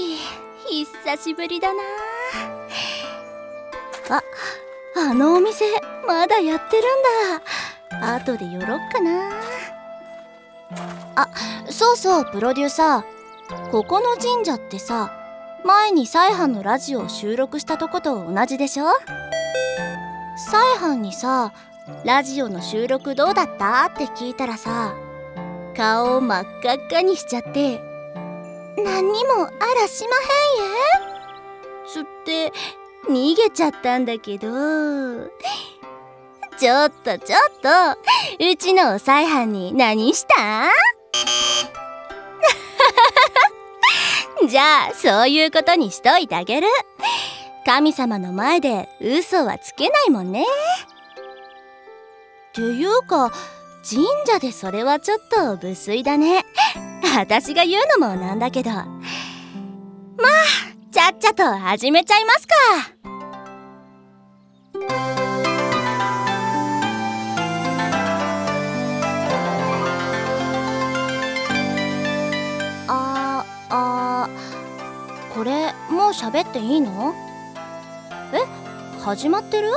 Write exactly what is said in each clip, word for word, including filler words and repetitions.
久しぶりだなあ。あのお店まだやってるんだ。後で寄ろっかな。あ、そうそう、プロデューサー、ここの神社ってさ、前にサイハンのラジオを収録したとこと同じでしょ。サイハンにさ、ラジオの収録どうだったって聞いたらさ、顔を真っ赤っかにしちゃって、何にもあらしまへんえつって逃げちゃったんだけど、ちょっとちょっと、うちのおさいはんに何したじゃあそういうことにしといてあげる。神様の前で嘘はつけないもんね。っていうか、神社でそれはちょっと無粋だね。私が言うのもなんだけど、まあちゃっちゃと始めちゃいますか。ああこれもう喋っていいの？え、始まってる？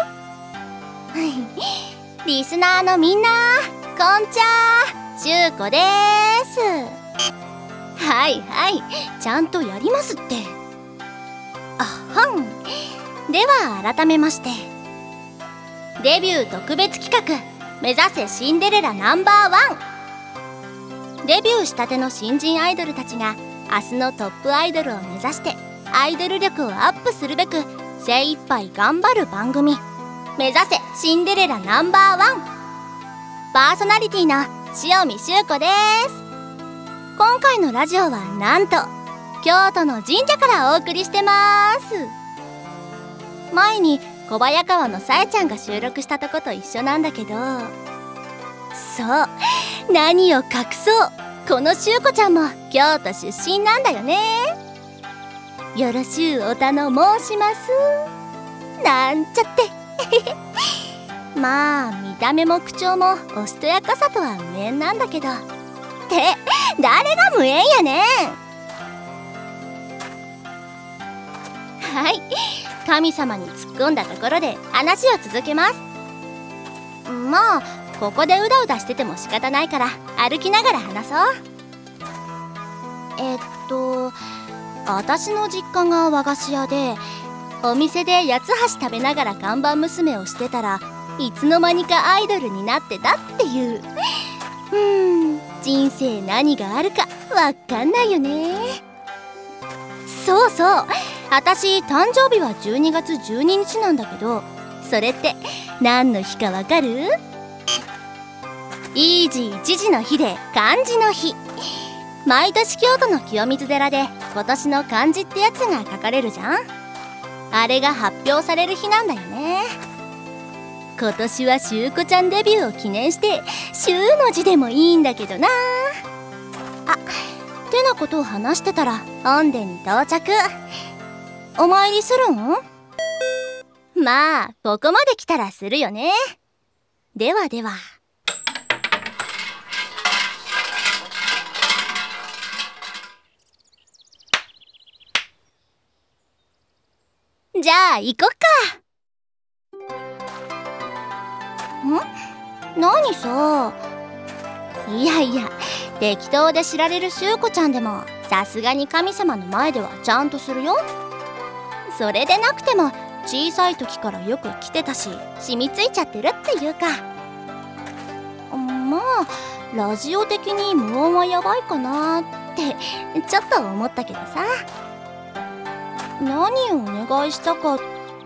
リスナーのみんな、こんちゃー、しゅうこでーす。はいはい、ちゃんとやりますって。あはん。では改めまして、デビュー特別企画、目指せシンデレラナンバーワン。デビューしたての新人アイドルたちが明日のトップアイドルを目指してアイドル力をアップするべく精一杯頑張る番組、目指せシンデレラナンバーワン。パーソナリティの塩見秀子です。今回のラジオはなんと京都の神社からお送りしてます。前に小早川のさえちゃんが収録したとこと一緒なんだけど、そう、何を隠そう、このしゅうこちゃんも京都出身なんだよね。よろしゅうおたの申しますなんちゃってまあ見た目も口調もおしとやかさとは無縁なんだけど、って誰が無縁やねん。はい、神様に突っ込んだところで話を続けます。まあここでうだうだしてても仕方ないから歩きながら話そう。えっと私の実家が和菓子屋で、お店で八つ橋食べながら看板娘をしてたらいつの間にかアイドルになってたっていう。うーん、人生何があるかわかんないよね。そうそう、私誕生日はじゅうにがつじゅうににちなんだけど、それって何の日かわかる？いいじいちじの日で漢字の日。毎年京都の清水寺で今年の漢字ってやつが書かれるじゃん。あれが発表される日なんだよね。今年はしゅうこちゃんデビューを記念してしゅうの字でもいいんだけどな。あ、ってなことを話してたら本殿に到着。お参りするん？まあここまで来たらするよね。ではでは。じゃあ行こっか。ん？何さ。いやいや、適当で知られるしゅうこちゃんでもさすがに神様の前ではちゃんとするよ。それでなくても小さい時からよく来てたし染みついちゃってるっていうか、まあラジオ的に無音はやばいかなってちょっと思ったけどさ。何をお願いしたかって、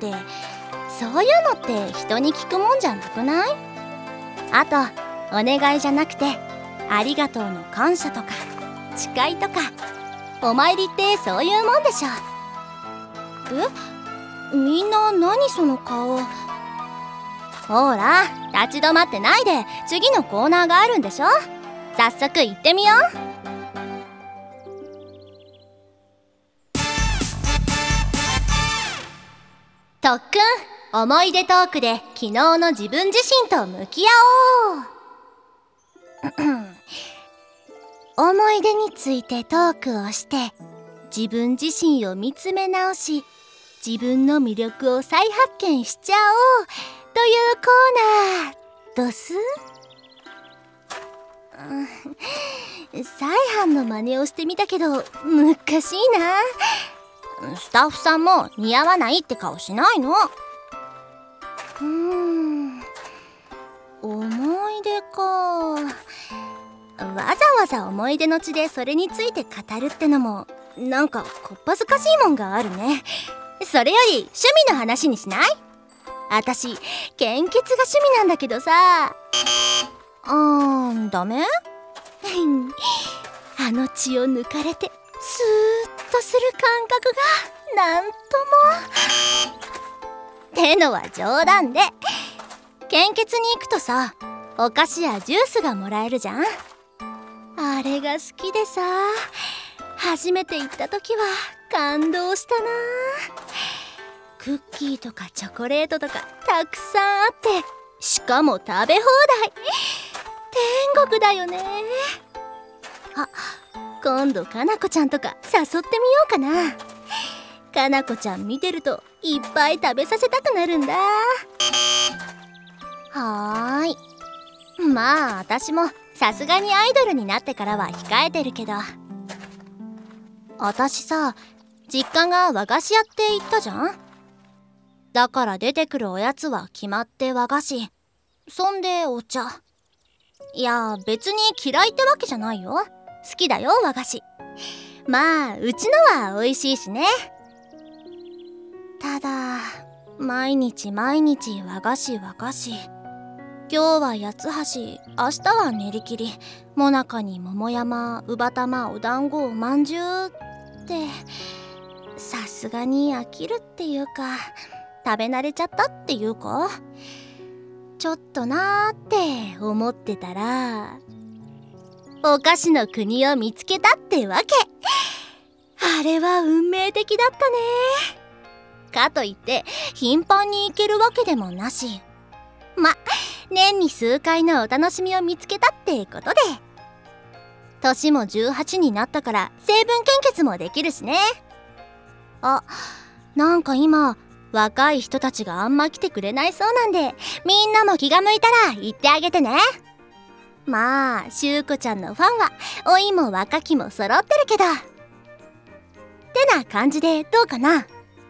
そういうのって人に聞くもんじゃなくない？あとお願いじゃなくてありがとうの感謝とか誓いとか、お参りってそういうもんでしょ。え？みんな何その顔。ほら立ち止まってないで、次のコーナーがあるんでしょ。早速行ってみよう。特訓、思い出トークで昨日の自分自身と向き合おう。思い出についてトークをして自分自身を見つめ直し、自分の魅力を再発見しちゃおうというコーナーどす。サイハンの真似をしてみたけど難しいな。スタッフさんも似合わないって顔しないの。うーん、思い出か。わざわざ思い出の地でそれについて語るってのもなんかこっぱずかしいもんがあるね。それより趣味の話にしない？私献血が趣味なんだけどさ。あー、ダメ？あの血を抜かれてスーッとする感覚がなんとも。ってのは冗談で、献血に行くとさ、お菓子やジュースがもらえるじゃん。あれが好きでさ、初めて行った時は感動したな。クッキーとかチョコレートとかたくさんあって、しかも食べ放題。天国だよね。あ、今度かなこちゃんとか誘ってみようかな。かなこちゃん見てるといっぱい食べさせたくなるんだ。はーい。まあ私もさすがにアイドルになってからは控えてるけど。私さ、実家が和菓子屋って言ったじゃん。だから出てくるおやつは決まって和菓子、そんでお茶。いや別に嫌いってわけじゃないよ。好きだよ和菓子。まあうちのは美味しいしね。ただ毎日毎日和菓子和菓子。今日は八つ橋、明日は練り切り、もなかに桃山、うばたま、お団子、おまんじゅうってさすがに飽きるっていうか、食べ慣れちゃったっていうか、ちょっとなーって思ってたら、お菓子の国を見つけたってわけ。あれは運命的だったね。かといって頻繁に行けるわけでもなし、ま、年に数回のお楽しみを見つけたってことで。年もじゅうはちになったから成分献血もできるしね。あ、なんか今若い人たちがあんま来てくれないそうなんで、みんなも気が向いたら行ってあげてね。まあしゅうこちゃんのファンは老いも若きも揃ってるけどってな感じでどうかな。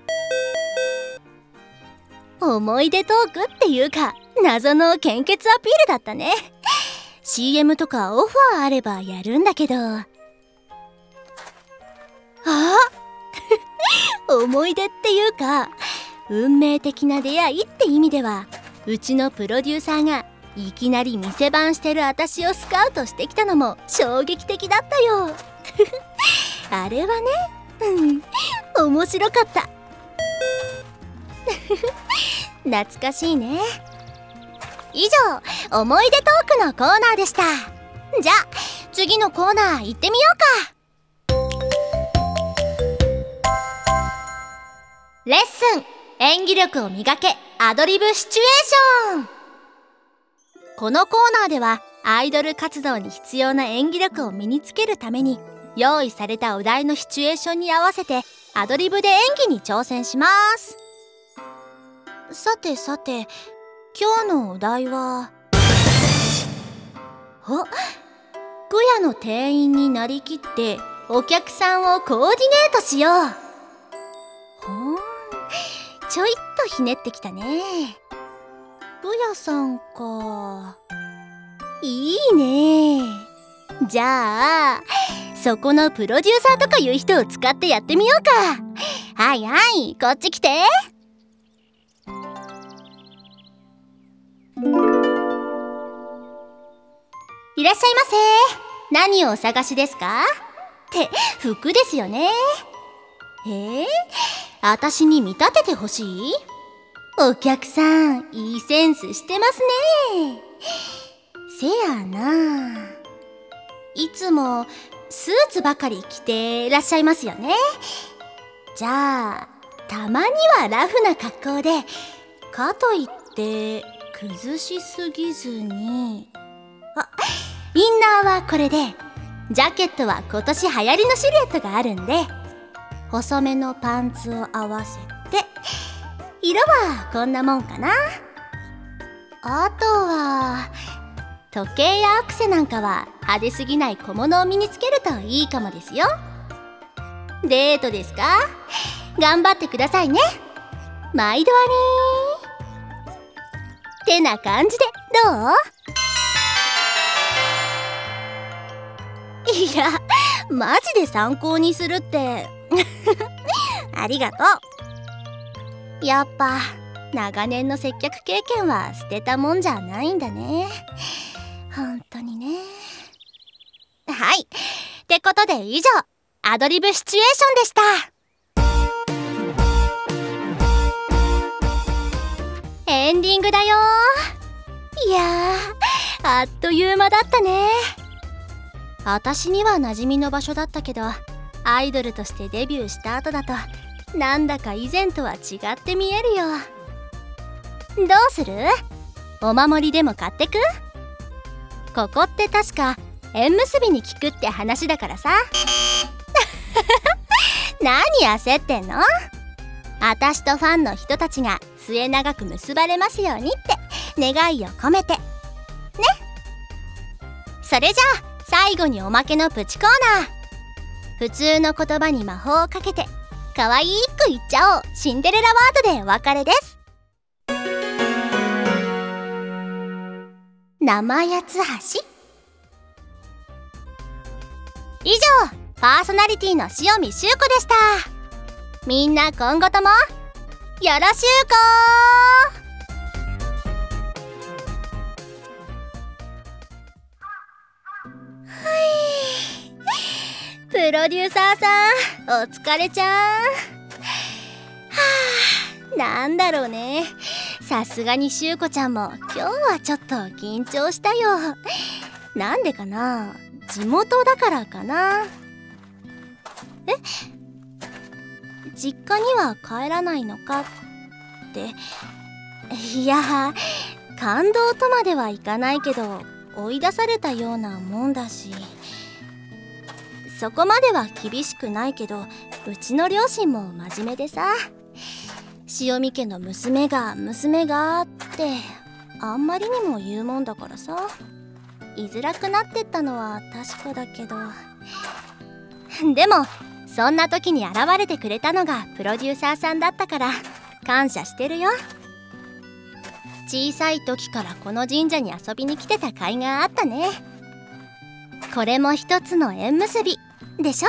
思い出トークっていうか謎の献血アピールだったね。シーエム とかオファーあればやるんだけど。あ思い出っていうか運命的な出会いって意味では、うちのプロデューサーがいきなり店番してる私をスカウトしてきたのも衝撃的だったよ。あれはね、うん、面白かった。懐かしいね。以上、思い出トークのコーナーでした。じゃあ次のコーナー行ってみようか。レッスン演技力を磨けアドリブシチュエーション。このコーナーではアイドル活動に必要な演技力を身につけるために、用意されたお題のシチュエーションに合わせてアドリブで演技に挑戦します。さてさて、今日のお題は、お、小屋の店員になりきってお客さんをコーディネートしよう。ほーん、ちょいっとひねってきたね。小屋さんか。いいね。じゃあそこのプロデューサーとかいう人を使ってやってみようか。はいはい、こっち来て。いらっしゃいませ。何をお探しですか？って服ですよね。えー、私に見立ててほしい？お客さんいいセンスしてますね。せやな、いつもスーツばかり着てらっしゃいますよね。じゃあたまにはラフな格好で、かといって崩しすぎずに。あ、インナーはこれで、ジャケットは今年流行りのシルエットがあるんで、 細めのパンツを合わせて、色はこんなもんかな。あとは時計やアクセなんかは派手すぎない小物を身につけるといいかもですよ。デートですか？頑張ってくださいね。毎度ありーってな感じでどう？いや、マジで参考にするってありがとう。やっぱ長年の接客経験は捨てたもんじゃないんだね。本当にね。はい、ってことで以上、アドリブシチュエーションでした。エンディングだよ。いやー、あっという間だったね。私には馴染みの場所だったけど、アイドルとしてデビューした後だとなんだか以前とは違って見えるよ。どうする？お守りでも買ってく？ここって確か縁結びに聞くって話だからさ何焦ってんの？私とファンの人たちが末永く結ばれますようにって願いを込めてね。それじゃあ最後におまけのプチコーナー。普通の言葉に魔法をかけて可愛く言っちゃおうシンデレラワードでお別れです。生八つ橋。以上、パーソナリティの塩見修子でした。みんな今後ともよろしゅうこー。はいプロデューサーさん、お疲れちゃん。はあ、なんだろうね。さすがにしゅうこちゃんも今日はちょっと緊張したよ。なんでかな？地元だからかな。え？実家には帰らないのかって。いや、感動とまではいかないけど追い出されたようなもんだし、そこまでは厳しくないけど、うちの両親も真面目でさ、塩見家の娘が娘がってあんまりにも言うもんだからさ、居づらくなってったのは確かだけど、でもそんな時に現れてくれたのがプロデューサーさんだったから感謝してるよ。小さい時からこの神社に遊びに来てた甲斐があったね。これも一つの縁結びでしょ。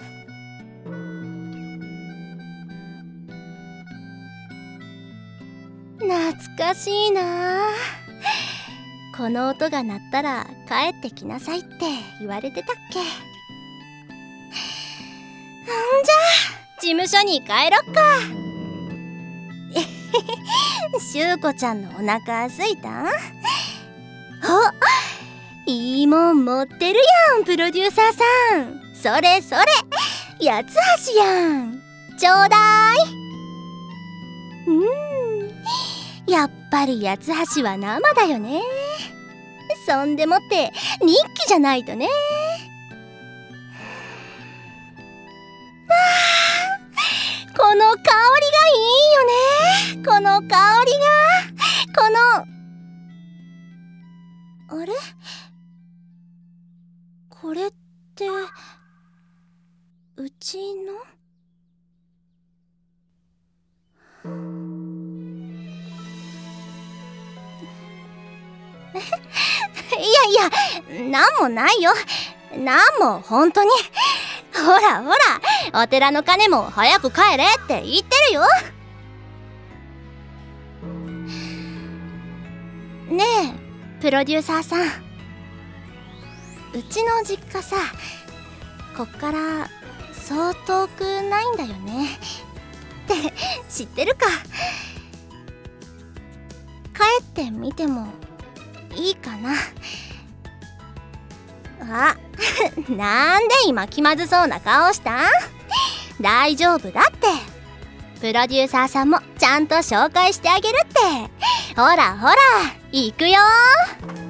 懐かしいな。この音が鳴ったら帰ってきなさいって言われてたっけ。んじゃあ事務所に帰ろっか。しゅうこちゃんのお腹すいた？あ、いいもん持ってるやんプロデューサーさん。それそれ、八つ橋やん。ちょうだい。うん、やっぱり八つ橋は生だよね。そんでもって日記じゃないとね。あ、この香りがいいよね。この香りが、このあれ、これってうちの？いやいや、なんもないよ。なんも本当に。ほらほら、お寺の鐘も早く帰れって言ってるよ。ねえプロデューサーさん、うちの実家さ、こっからそう遠くないんだよねって知ってるか？帰ってみてもいいかな？あ、なんで今気まずそうな顔したん？大丈夫だって。プロデューサーさんもちゃんと紹介してあげるって。ほらほら、行くよー。